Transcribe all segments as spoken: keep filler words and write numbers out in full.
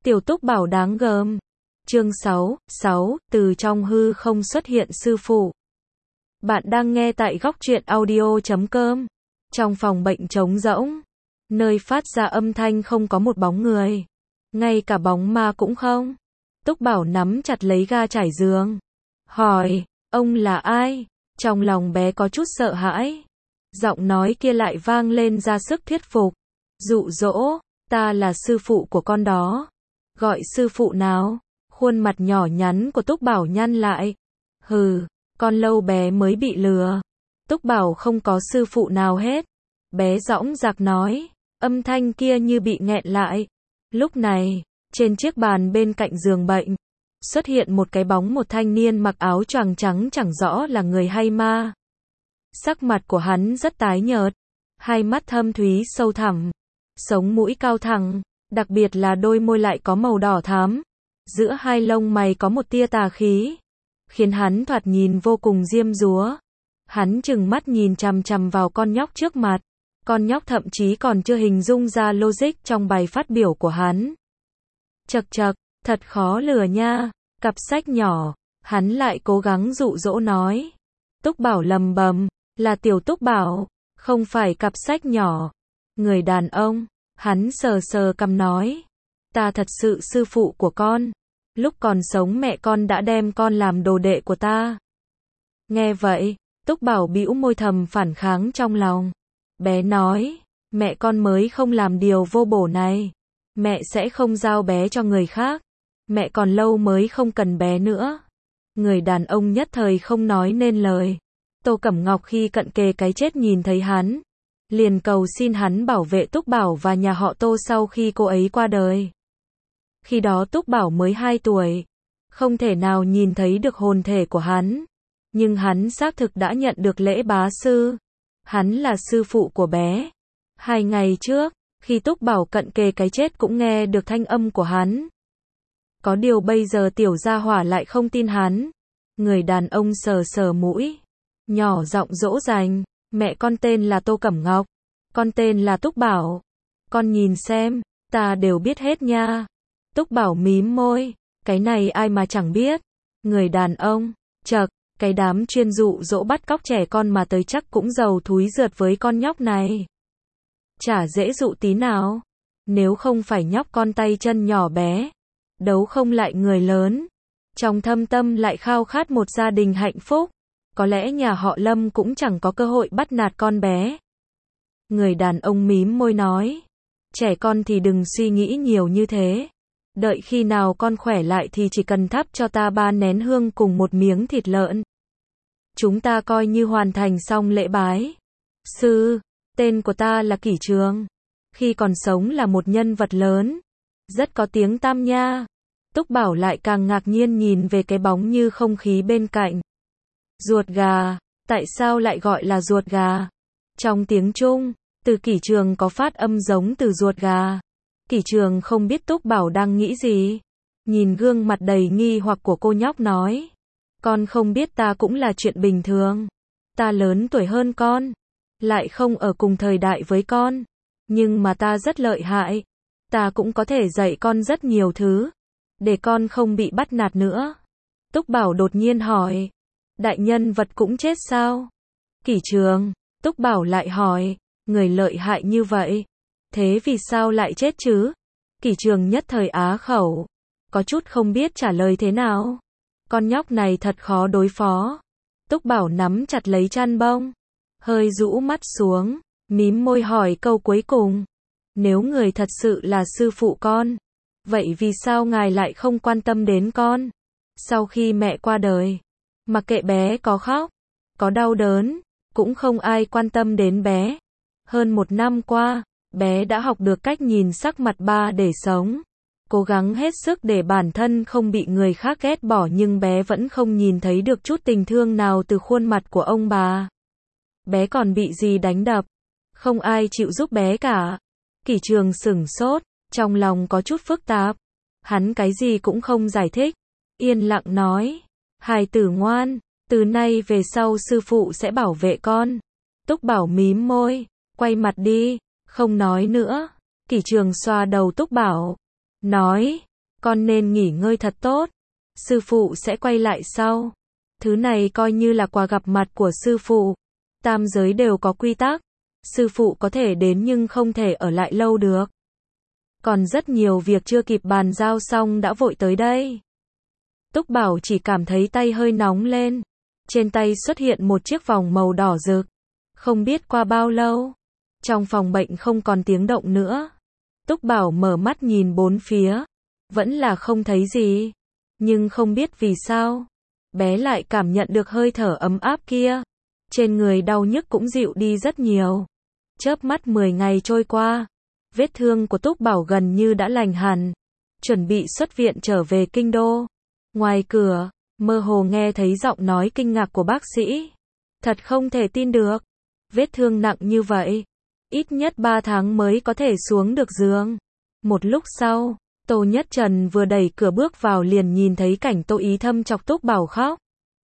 Tiểu Túc Bảo đáng gờm. Chương sáu, sáu, từ trong hư không xuất hiện sư phụ. Bạn đang nghe tại góc truyện audio chấm com. Trong phòng bệnh trống rỗng, nơi phát ra âm thanh không có một bóng người, ngay cả bóng ma cũng không. Túc Bảo nắm chặt lấy ga trải giường, hỏi, ông là ai? Trong lòng bé có chút sợ hãi. Giọng nói kia lại vang lên ra sức thuyết phục, dụ dỗ, ta là sư phụ của con đó. Gọi sư phụ nào? Khuôn mặt nhỏ nhắn của Túc Bảo nhăn lại. Hừ, con lâu bé mới bị lừa. Túc Bảo không có sư phụ nào hết. Bé dõng dạc nói, âm thanh kia như bị nghẹn lại. Lúc này, trên chiếc bàn bên cạnh giường bệnh, xuất hiện một cái bóng một thanh niên mặc áo choàng trắng chẳng rõ là người hay ma. Sắc mặt của hắn rất tái nhợt, hai mắt thâm thúy sâu thẳm, sống mũi cao thẳng, đặc biệt là đôi môi lại có màu đỏ thắm. Giữa hai lông mày có một tia tà khí, khiến hắn thoạt nhìn vô cùng diêm dúa. Hắn trừng mắt nhìn chằm chằm vào con nhóc trước mặt. Con nhóc thậm chí còn chưa hình dung ra logic trong bài phát biểu của hắn. Chậc chậc, thật khó lừa nha, cặp sách nhỏ. Hắn lại cố gắng dụ dỗ nói. Túc Bảo lầm bầm, là Tiểu Túc Bảo, không phải cặp sách nhỏ. Người đàn ông, hắn sờ sờ cằm nói, ta thật sự sư phụ của con. Lúc còn sống mẹ con đã đem con làm đồ đệ của ta. Nghe vậy, Túc Bảo bĩu môi thầm phản kháng trong lòng. Bé nói, mẹ con mới không làm điều vô bổ này. Mẹ sẽ không giao bé cho người khác. Mẹ còn lâu mới không cần bé nữa. Người đàn ông nhất thời không nói nên lời. Tô Cẩm Ngọc khi cận kề cái chết nhìn thấy hắn, liền cầu xin hắn bảo vệ Túc Bảo và nhà họ Tô sau khi cô ấy qua đời. Khi đó Túc Bảo mới hai tuổi, không thể nào nhìn thấy được hồn thể của hắn, nhưng hắn xác thực đã nhận được lễ bá sư. Hắn là sư phụ của bé. Hai ngày trước, khi Túc Bảo cận kề cái chết cũng nghe được thanh âm của hắn. Có điều bây giờ tiểu gia hỏa lại không tin hắn. Người đàn ông sờ sờ mũi, nhỏ giọng dỗ dành, mẹ con tên là Tô Cẩm Ngọc, con tên là Túc Bảo. Con nhìn xem, ta đều biết hết nha. Túc Bảo mím môi, cái này ai mà chẳng biết. Người đàn ông, chậc, cái đám chuyên dụ dỗ bắt cóc trẻ con mà tới chắc cũng giàu thúi rượt với con nhóc này. Chả dễ dụ tí nào. Nếu không phải nhóc con tay chân nhỏ bé, đấu không lại người lớn, trong thâm tâm lại khao khát một gia đình hạnh phúc, có lẽ nhà họ Lâm cũng chẳng có cơ hội bắt nạt con bé. Người đàn ông mím môi nói, trẻ con thì đừng suy nghĩ nhiều như thế. Đợi khi nào con khỏe lại thì chỉ cần thắp cho ta ba nén hương cùng một miếng thịt lợn. Chúng ta coi như hoàn thành xong lễ bái. Sư, tên của ta là Kỷ Trường. Khi còn sống là một nhân vật lớn, rất có tiếng tăm nha. Túc Bảo lại càng ngạc nhiên nhìn về cái bóng như không khí bên cạnh. Ruột gà, tại sao lại gọi là ruột gà? Trong tiếng Trung, từ Kỷ Trường có phát âm giống từ ruột gà. Kỷ Trường không biết Túc Bảo đang nghĩ gì. Nhìn gương mặt đầy nghi hoặc của cô nhóc nói, con không biết ta cũng là chuyện bình thường. Ta lớn tuổi hơn con, lại không ở cùng thời đại với con, nhưng mà ta rất lợi hại. Ta cũng có thể dạy con rất nhiều thứ, để con không bị bắt nạt nữa. Túc Bảo đột nhiên hỏi, đại nhân vật cũng chết sao? Kỷ Trường, Túc Bảo lại hỏi, người lợi hại như vậy, thế vì sao lại chết chứ? Kỷ Trường nhất thời á khẩu, có chút không biết trả lời thế nào. Con nhóc này thật khó đối phó. Túc Bảo nắm chặt lấy chăn bông, hơi rũ mắt xuống, mím môi hỏi câu cuối cùng. Nếu người thật sự là sư phụ con, vậy vì sao ngài lại không quan tâm đến con? Sau khi mẹ qua đời, mặc kệ bé có khóc, có đau đớn, cũng không ai quan tâm đến bé. Hơn một năm qua, bé đã học được cách nhìn sắc mặt ba để sống. Cố gắng hết sức để bản thân không bị người khác ghét bỏ, nhưng bé vẫn không nhìn thấy được chút tình thương nào từ khuôn mặt của ông bà. Bé còn bị gì đánh đập, không ai chịu giúp bé cả. Kỷ Trường sửng sốt, trong lòng có chút phức tạp. Hắn cái gì cũng không giải thích, yên lặng nói, hài tử ngoan, từ nay về sau sư phụ sẽ bảo vệ con. Túc Bảo mím môi, quay mặt đi, không nói nữa. Kỷ Trường xoa đầu Túc Bảo, nói, con nên nghỉ ngơi thật tốt. Sư phụ sẽ quay lại sau. Thứ này coi như là quà gặp mặt của sư phụ. Tam giới đều có quy tắc. Sư phụ có thể đến nhưng không thể ở lại lâu được. Còn rất nhiều việc chưa kịp bàn giao xong đã vội tới đây. Túc Bảo chỉ cảm thấy tay hơi nóng lên. Trên tay xuất hiện một chiếc vòng màu đỏ rực. Không biết qua bao lâu, trong phòng bệnh không còn tiếng động nữa. Túc Bảo mở mắt nhìn bốn phía. Vẫn là không thấy gì. Nhưng không biết vì sao, bé lại cảm nhận được hơi thở ấm áp kia. Trên người đau nhức cũng dịu đi rất nhiều. Chớp mắt mười ngày trôi qua. Vết thương của Túc Bảo gần như đã lành hẳn. Chuẩn bị xuất viện trở về kinh đô. Ngoài cửa, mơ hồ nghe thấy giọng nói kinh ngạc của bác sĩ. Thật không thể tin được. Vết thương nặng như vậy. Ít nhất ba tháng mới có thể xuống được giường. Một lúc sau, Tô Nhất Trần vừa đẩy cửa bước vào liền nhìn thấy cảnh Tô Ý Thâm chọc Túc Bảo khóc.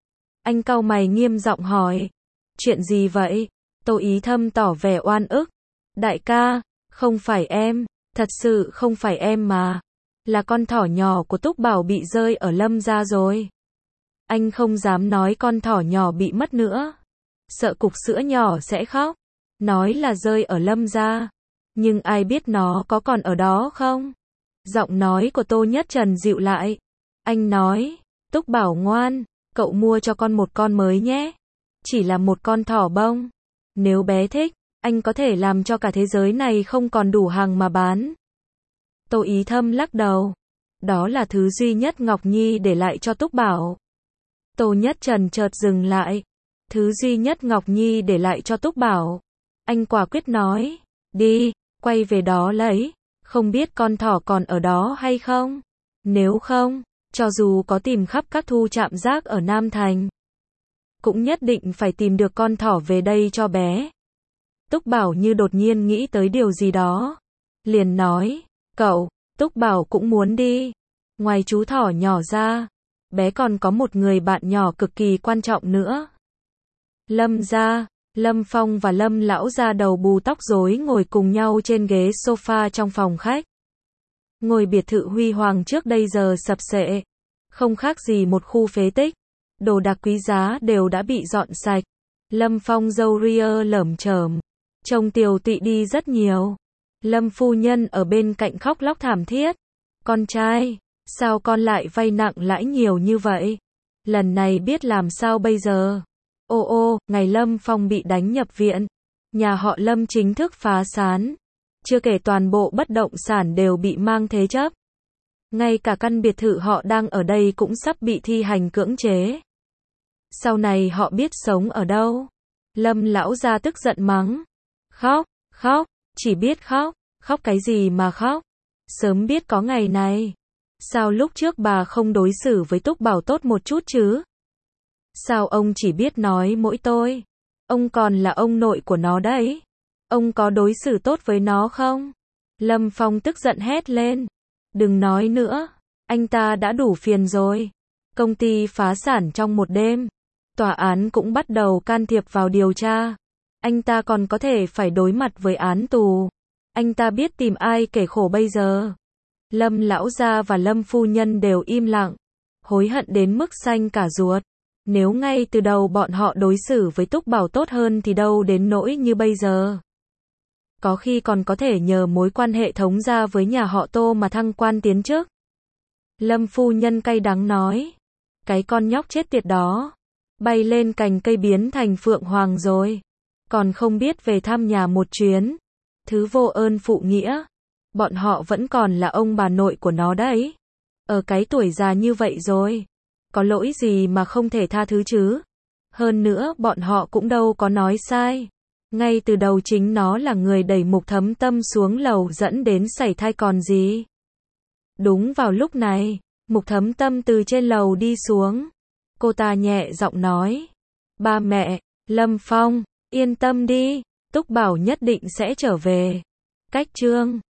Anh cau mày nghiêm giọng hỏi. Chuyện gì vậy? Tô Ý Thâm tỏ vẻ oan ức. Đại ca, không phải em, thật sự không phải em mà. Là con thỏ nhỏ của Túc Bảo bị rơi ở Lâm gia rồi. Anh không dám nói con thỏ nhỏ bị mất nữa. Sợ cục sữa nhỏ sẽ khóc. Nói là rơi ở Lâm gia. Nhưng ai biết nó có còn ở đó không? Giọng nói của Tô Nhất Trần dịu lại. Anh nói, Túc Bảo ngoan, cậu mua cho con một con mới nhé. Chỉ là một con thỏ bông. Nếu bé thích, anh có thể làm cho cả thế giới này không còn đủ hàng mà bán. Tô Ý Thâm lắc đầu. Đó là thứ duy nhất Ngọc Nhi để lại cho Túc Bảo. Tô Nhất Trần chợt dừng lại. Thứ duy nhất Ngọc Nhi để lại cho Túc Bảo. Anh quả quyết nói. Đi, quay về đó lấy. Không biết con thỏ còn ở đó hay không? Nếu không, cho dù có tìm khắp các thu trạm rác ở Nam Thành, cũng nhất định phải tìm được con thỏ về đây cho bé. Túc Bảo như đột nhiên nghĩ tới điều gì đó. Liền nói, cậu, Túc Bảo cũng muốn đi. Ngoài chú thỏ nhỏ ra, bé còn có một người bạn nhỏ cực kỳ quan trọng nữa. Lâm gia, Lâm Phong và Lâm lão gia đầu bù tóc rối ngồi cùng nhau trên ghế sofa trong phòng khách. Ngôi biệt thự huy hoàng trước đây giờ sập xệ, không khác gì một khu phế tích. Đồ đạc quý giá đều đã bị dọn sạch. Lâm Phong râu ria lởm chởm, trông tiều tụy đi rất nhiều. Lâm phu nhân ở bên cạnh khóc lóc thảm thiết. Con trai, sao con lại vay nặng lãi nhiều như vậy? Lần này biết làm sao bây giờ? Ô ô, ngày Lâm Phong bị đánh nhập viện. Nhà họ Lâm chính thức phá sản. Chưa kể toàn bộ bất động sản đều bị mang thế chấp. Ngay cả căn biệt thự họ đang ở đây cũng sắp bị thi hành cưỡng chế. Sau này họ biết sống ở đâu? Lâm lão gia tức giận mắng. Khóc, khóc, chỉ biết khóc, khóc cái gì mà khóc? Sớm biết có ngày này. Sao lúc trước bà không đối xử với Túc Bảo tốt một chút chứ? Sao ông chỉ biết nói mỗi tôi? Ông còn là ông nội của nó đấy. Ông có đối xử tốt với nó không? Lâm Phong tức giận hét lên. Đừng nói nữa. Anh ta đã đủ phiền rồi. Công ty phá sản trong một đêm. Tòa án cũng bắt đầu can thiệp vào điều tra. Anh ta còn có thể phải đối mặt với án tù. Anh ta biết tìm ai kể khổ bây giờ. Lâm lão gia và Lâm phu nhân đều im lặng. Hối hận đến mức xanh cả ruột. Nếu ngay từ đầu bọn họ đối xử với Túc Bảo tốt hơn thì đâu đến nỗi như bây giờ. Có khi còn có thể nhờ mối quan hệ thống gia với nhà họ Tô mà thăng quan tiến chức. Lâm phu nhân cay đắng nói. Cái con nhóc chết tiệt đó. Bay lên cành cây biến thành phượng hoàng rồi. Còn không biết về thăm nhà một chuyến. Thứ vô ơn phụ nghĩa. Bọn họ vẫn còn là ông bà nội của nó đấy. Ở cái tuổi già như vậy rồi. Có lỗi gì mà không thể tha thứ chứ? Hơn nữa bọn họ cũng đâu có nói sai. Ngay từ đầu chính nó là người đẩy Mục Thấm Tâm xuống lầu dẫn đến sảy thai còn gì. Đúng vào lúc này, Mục Thấm Tâm từ trên lầu đi xuống. Cô ta nhẹ giọng nói. Ba mẹ, Lâm Phong, yên tâm đi, Túc Bảo nhất định sẽ trở về. Cách chương